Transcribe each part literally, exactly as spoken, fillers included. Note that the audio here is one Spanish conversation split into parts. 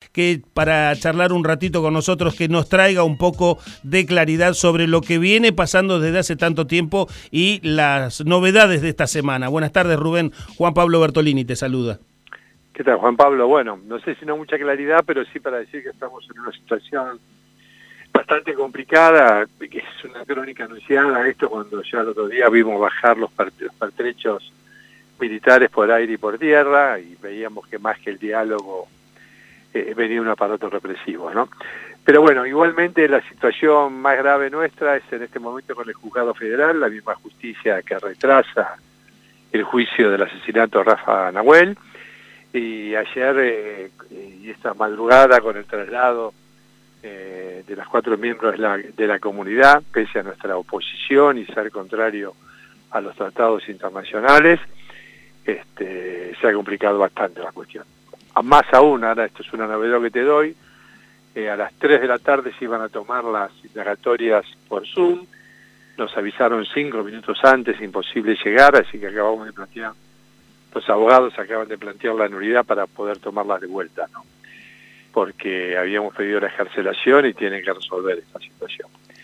que para charlar un ratito con nosotros, que nos traiga un poco de claridad sobre lo que viene pasando desde hace tanto tiempo y las novedades de esta semana. Buenas tardes, Rubén. Juan Pablo Bertolini te saluda. ¿Qué tal, Juan Pablo? Bueno, no sé si no mucha claridad, pero sí para decir que estamos en una situación bastante complicada, que es una crónica anunciada, esto cuando ya el otro día vimos bajar los pertrechos militares por aire y por tierra, y veíamos que más que el diálogo eh, venía un aparato represivo, ¿no? Pero bueno, igualmente la situación más grave nuestra es en este momento con el Juzgado Federal, la misma justicia que retrasa el juicio del asesinato de Rafa Nahuel, y ayer eh, y esta madrugada con el traslado eh, de las cuatro miembros de la, de la comunidad, pese a nuestra oposición y ser contrario a los tratados internacionales, este, se ha complicado bastante la cuestión. A más aún, ahora esto es una novedad que te doy, eh, a las tres de la tarde se iban a tomar las indagatorias por Zoom, nos avisaron cinco minutos antes, imposible llegar, así que acabamos de plantear, los abogados acaban de plantear la nulidad para poder tomarlas de vuelta, ¿no? Porque habíamos pedido la excarcelación y tienen que resolver esta situación.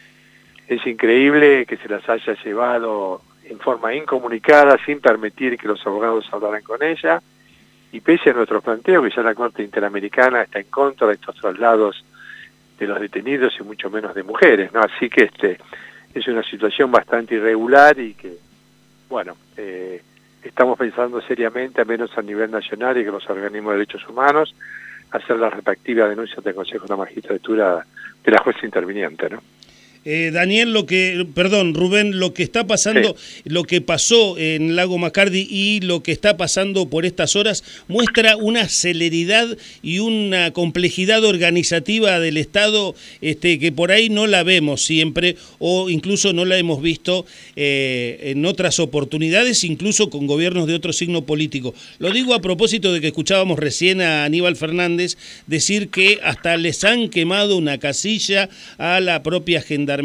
Es increíble que se las haya llevado en forma incomunicada, sin permitir que los abogados hablaran con ella, y pese a nuestros planteos, que ya la Corte Interamericana está en contra de estos traslados de los detenidos y mucho menos de mujeres, ¿no? Así que este es una situación bastante irregular y que, bueno, eh, estamos pensando seriamente, al menos a nivel nacional y que los organismos de derechos humanos, hacer la respectiva denuncia del Consejo de la Magistratura de la jueza interviniente, ¿no? Eh, Daniel, lo que, perdón, Rubén, lo que está pasando, sí. Lo que pasó en Lago Macardi y lo que está pasando por estas horas muestra una celeridad y una complejidad organizativa del Estado este, que por ahí no la vemos siempre o incluso no la hemos visto eh, en otras oportunidades, incluso con gobiernos de otro signo político. Lo digo a propósito de que escuchábamos recién a Aníbal Fernández decir que hasta les han quemado una casilla a la propia gendarmería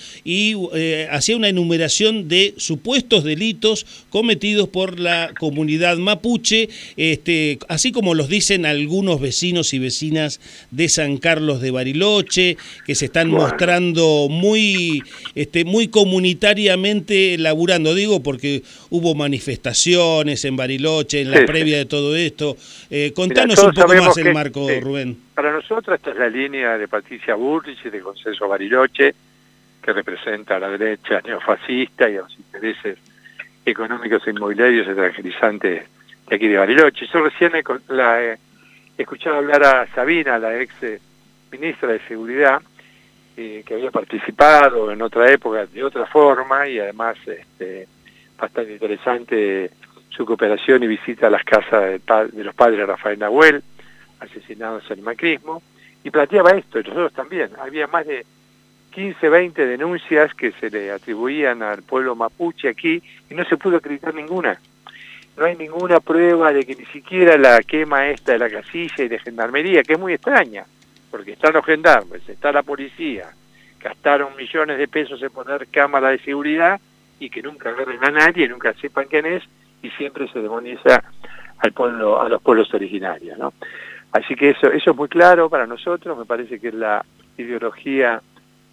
y eh, hacía una enumeración de supuestos delitos cometidos por la comunidad mapuche, este, así como los dicen algunos vecinos y vecinas de San Carlos de Bariloche, que se están bueno. mostrando muy, este, muy comunitariamente laburando, digo, porque hubo manifestaciones en Bariloche, en la sí, previa sí. de todo esto. Eh, contanos Mirá, un poco más el que, marco, sí, Rubén. Para nosotros esta es la línea de Patricia Bullrich y de Consenso Bariloche, que representa a la derecha neofascista y a los intereses económicos e inmobiliarios extranjerizantes de aquí de Bariloche. Yo recién he, la, he escuchado hablar a Sabina, la ex ministra de Seguridad, eh, que había participado en otra época de otra forma y además este, bastante interesante su cooperación y visita a las casas de, de los padres de Rafael Nahuel, asesinados en el macrismo, y planteaba esto, y nosotros también. Había más de quince, veinte denuncias que se le atribuían al pueblo mapuche aquí y no se pudo acreditar ninguna. No hay ninguna prueba de que ni siquiera la quema esta de la casilla y de gendarmería, que es muy extraña, porque están los gendarmes, está la policía, gastaron millones de pesos en poner cámaras de seguridad y que nunca agarren a nadie, nunca sepan quién es y siempre se demoniza al pueblo, a los pueblos originarios, ¿no? Así que eso, eso es muy claro para nosotros, me parece que es la ideología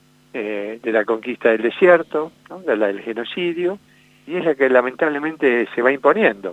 Eh, de la conquista del desierto, ¿no? de la del genocidio, y es la que lamentablemente se va imponiendo.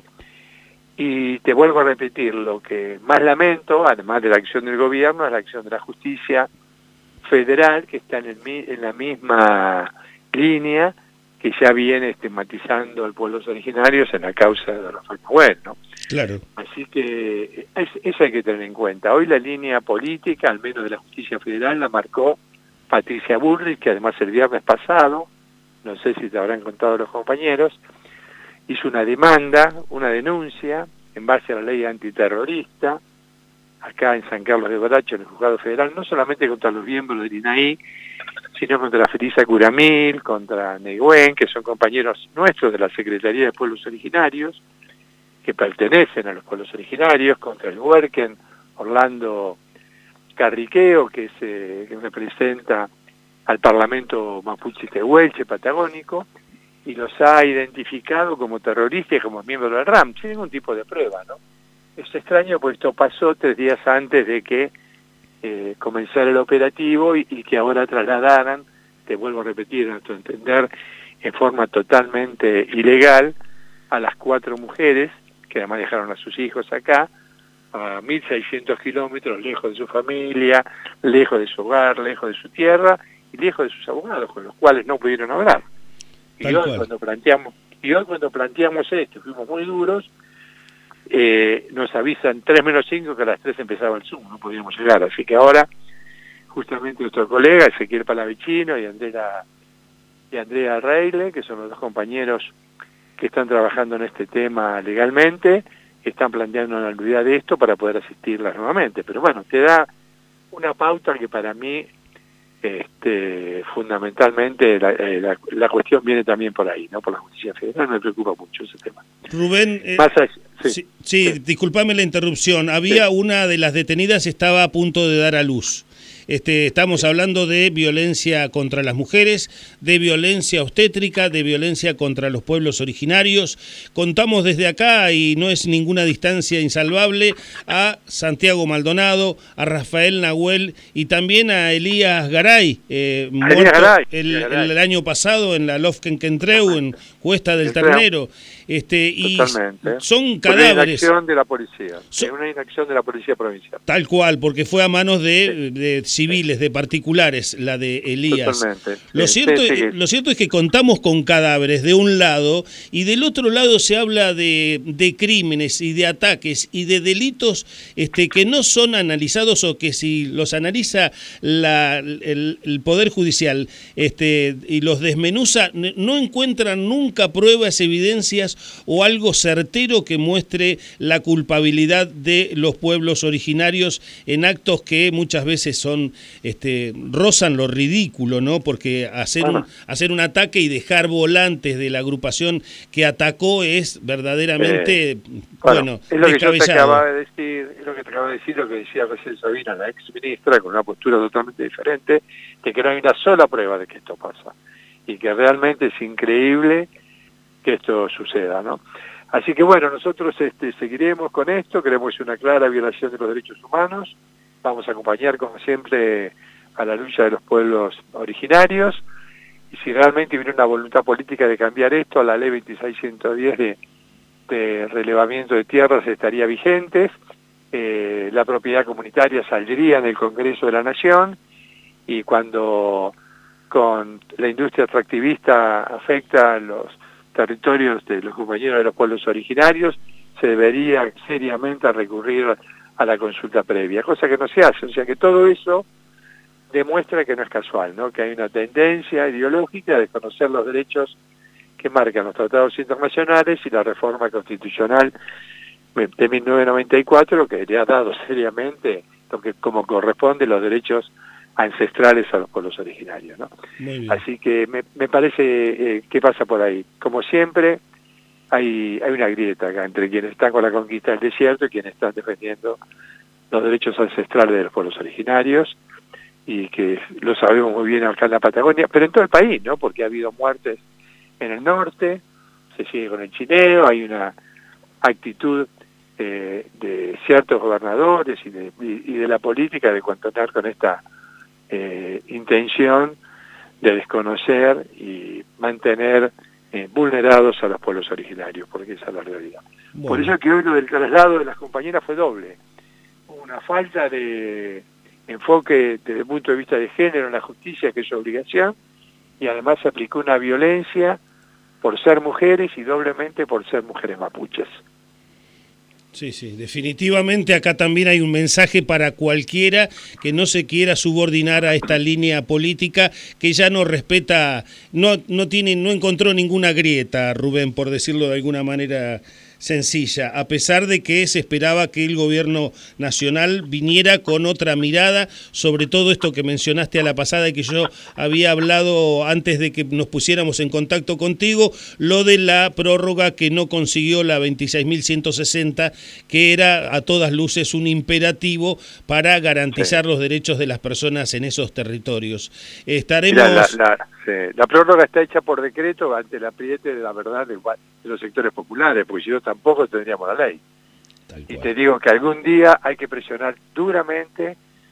Y te vuelvo a repetir, lo que más lamento, además de la acción del gobierno, es la acción de la justicia federal, que está en, el, en la misma línea que ya viene estigmatizando a los pueblos originarios en la causa de Rafael Nahuel, ¿no? Claro. Así que es, eso hay que tener en cuenta. Hoy la línea política, al menos de la justicia federal, la marcó Patricia Bullrich, que además el viernes pasado, no sé si te habrán contado los compañeros, hizo una demanda, una denuncia, en base a la ley antiterrorista, acá en San Carlos de Bariloche, en el Juzgado Federal, no solamente contra los miembros del I N A I, sino contra la Felisa Curamil, contra Negüen, que son compañeros nuestros de la Secretaría de Pueblos Originarios, que pertenecen a los pueblos originarios, contra el Huerquen, Orlando Carriqueo, que, es, eh, que representa al Parlamento Mapuche Tehuelche patagónico, y los ha identificado como terroristas y como miembros del R A M, sin ningún tipo de prueba, ¿no? Es extraño porque esto pasó tres días antes de que eh, comenzar el operativo y, y que ahora trasladaran, te vuelvo a repetir, a nuestro entender, en forma totalmente ilegal, a las cuatro mujeres, que además dejaron a sus hijos acá, a mil seiscientos kilómetros, lejos de su familia, lejos de su hogar, lejos de su tierra y lejos de sus abogados, con los cuales no pudieron hablar. Y hoy, cuando planteamos, y hoy cuando planteamos esto, fuimos muy duros, eh, nos avisan tres menos cinco que a las tres empezaba el Zoom, no podíamos llegar. Así que ahora, justamente nuestro colega Ezequiel Palavicino y Andrea, y Andrea Reile, que son los dos compañeros que están trabajando en este tema legalmente, están planteando una nulidad de esto para poder asistirlas nuevamente. Pero bueno, te da una pauta que para mí, este, fundamentalmente, la, la, la cuestión viene también por ahí, ¿no? Por la justicia federal, me preocupa mucho ese tema. Rubén, eh, Más allá, sí, sí, sí, sí, disculpame la interrupción. Había sí. una de las detenidas estaba a punto de dar a luz. Este, estamos hablando de violencia contra las mujeres, de violencia obstétrica, de violencia contra los pueblos originarios. Contamos desde acá, y no es ninguna distancia insalvable, a Santiago Maldonado, a Rafael Nahuel y también a Elías Garay, eh, muerto Elías Garay, el, Elías Garay. el año pasado en la Lofkenkentreu, en Cuesta del Ternero. Este, y Totalmente. son cadáveres. Una inacción de la policía, son, una inacción de la policía provincial. Tal cual, porque fue a manos de, sí. de civiles, de particulares, la de Elías. Totalmente. Lo, sí, cierto, sí, sí. lo cierto es que contamos con cadáveres de un lado y del otro lado se habla de, de crímenes y de ataques y de delitos este, que no son analizados, o que si los analiza la, el, el Poder Judicial este, y los desmenuza, no encuentran nunca pruebas, evidencias o algo certero que muestre la culpabilidad de los pueblos originarios en actos que muchas veces son este, rozan lo ridículo, ¿no? Porque hacer un, hacer un ataque y dejar volantes de la agrupación que atacó es verdaderamente, eh, bueno, bueno, es lo que yo te acababa de decir, es lo que te acababa de decir, lo que decía recién Sabina, la ex ministra, con una postura totalmente diferente, de que no hay una sola prueba de que esto pasa, y que realmente es increíble que esto suceda, ¿no? Así que bueno, nosotros este, seguiremos con esto, creemos que es una clara violación de los derechos humanos, vamos a acompañar como siempre a la lucha de los pueblos originarios, y si realmente hubiera una voluntad política de cambiar esto, la ley veintiséis ciento diez de, de relevamiento de tierras estaría vigente, eh, la propiedad comunitaria saldría en el Congreso de la Nación, y cuando con la industria extractivista afecta a los territorios de los compañeros de los pueblos originarios, se debería seriamente recurrir a la consulta previa, cosa que no se hace. O sea que todo eso demuestra que no es casual, ¿no? Que hay una tendencia ideológica a desconocer los derechos que marcan los tratados internacionales y la reforma constitucional de mil novecientos noventa y cuatro, que le ha dado seriamente lo que como corresponde los derechos ancestrales a los pueblos originarios, ¿no? Así que me, me parece eh, que pasa por ahí. Como siempre, hay, hay una grieta acá entre quienes están con la conquista del desierto y quienes están defendiendo los derechos ancestrales de los pueblos originarios, y que lo sabemos muy bien acá en la Patagonia, pero en todo el país, ¿no? Porque ha habido muertes en el norte, se sigue con el chineo, hay una actitud eh, de ciertos gobernadores y de, y, y de la política de continuar con esta Eh, intención de desconocer y mantener eh, vulnerados a los pueblos originarios, porque esa es la realidad. Bueno. Por eso que hoy lo del traslado de las compañeras fue doble. Una falta de enfoque desde el punto de vista de género en la justicia, que es su obligación, y además se aplicó una violencia por ser mujeres y doblemente por ser mujeres mapuches. Sí, sí, definitivamente acá también hay un mensaje para cualquiera que no se quiera subordinar a esta línea política, que ya no respeta, no, no tiene, no encontró ninguna grieta, Rubén, por decirlo de alguna manera sencilla, a pesar de que se esperaba que el gobierno nacional viniera con otra mirada sobre todo esto que mencionaste a la pasada y que yo había hablado antes de que nos pusiéramos en contacto contigo, lo de la prórroga que no consiguió la veintiséis mil ciento sesenta, que era a todas luces un imperativo para garantizar sí. los derechos de las personas en esos territorios. Estaremos... Mira, la, la, sí, la prórroga está hecha por decreto ante el apriete de la verdad de, de los sectores populares, porque si no tampoco tendríamos la ley. Y te digo que algún día hay que presionar duramente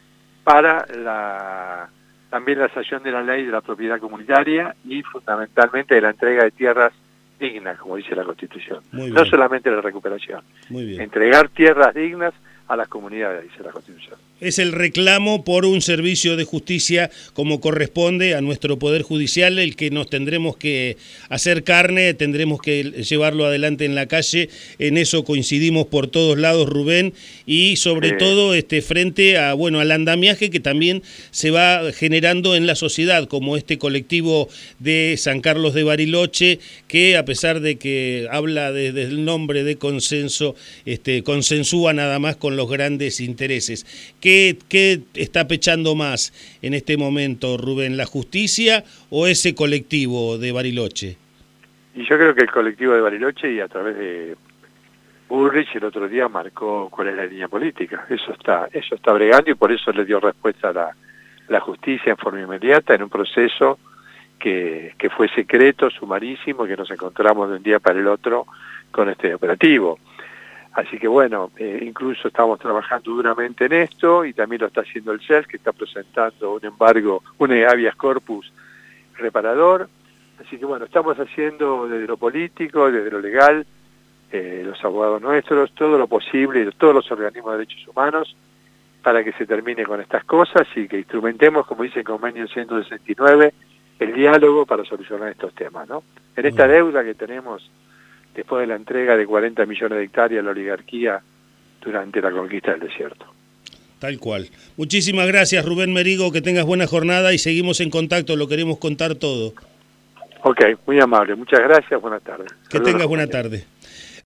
para la, también la sanción de la ley de la propiedad comunitaria y fundamentalmente de la entrega de tierras dignas, como dice la Constitución. No solamente la recuperación. Muy bien. Entregar tierras dignas a las comunidades, dice la Constitución. Es el reclamo por un servicio de justicia como corresponde a nuestro Poder Judicial, el que nos tendremos que hacer carne, tendremos que llevarlo adelante en la calle. En eso coincidimos por todos lados, Rubén, y sobre sí. todo este frente a bueno al andamiaje que también se va generando en la sociedad, como este colectivo de San Carlos de Bariloche, que a pesar de que habla desde el nombre de consenso, este, consensúa nada más con los grandes intereses. ¿Qué, ¿Qué está pechando más en este momento, Rubén, la justicia o ese colectivo de Bariloche? Y yo creo que el colectivo de Bariloche, y a través de Bullrich el otro día marcó cuál es la línea política. Eso está eso está bregando y por eso le dio respuesta a la, la justicia en forma inmediata en un proceso que, que fue secreto, sumarísimo, que nos encontramos de un día para el otro con este operativo. Así que bueno, eh, incluso estamos trabajando duramente en esto y también lo está haciendo el C E L, que está presentando un embargo, un habeas corpus reparador. Así que bueno, estamos haciendo desde lo político, desde lo legal, eh, los abogados nuestros, todo lo posible, todos los organismos de derechos humanos, para que se termine con estas cosas y que instrumentemos, como dice el convenio ciento sesenta y nueve, el diálogo para solucionar estos temas, ¿no? En esta deuda que tenemos después de la entrega de cuarenta millones de hectáreas a la oligarquía durante la conquista del desierto. Tal cual. Muchísimas gracias, Rubén Merigo, que tengas buena jornada y seguimos en contacto, lo queremos contar todo. Ok, muy amable, muchas gracias, buenas tardes. Que tengas buena tarde.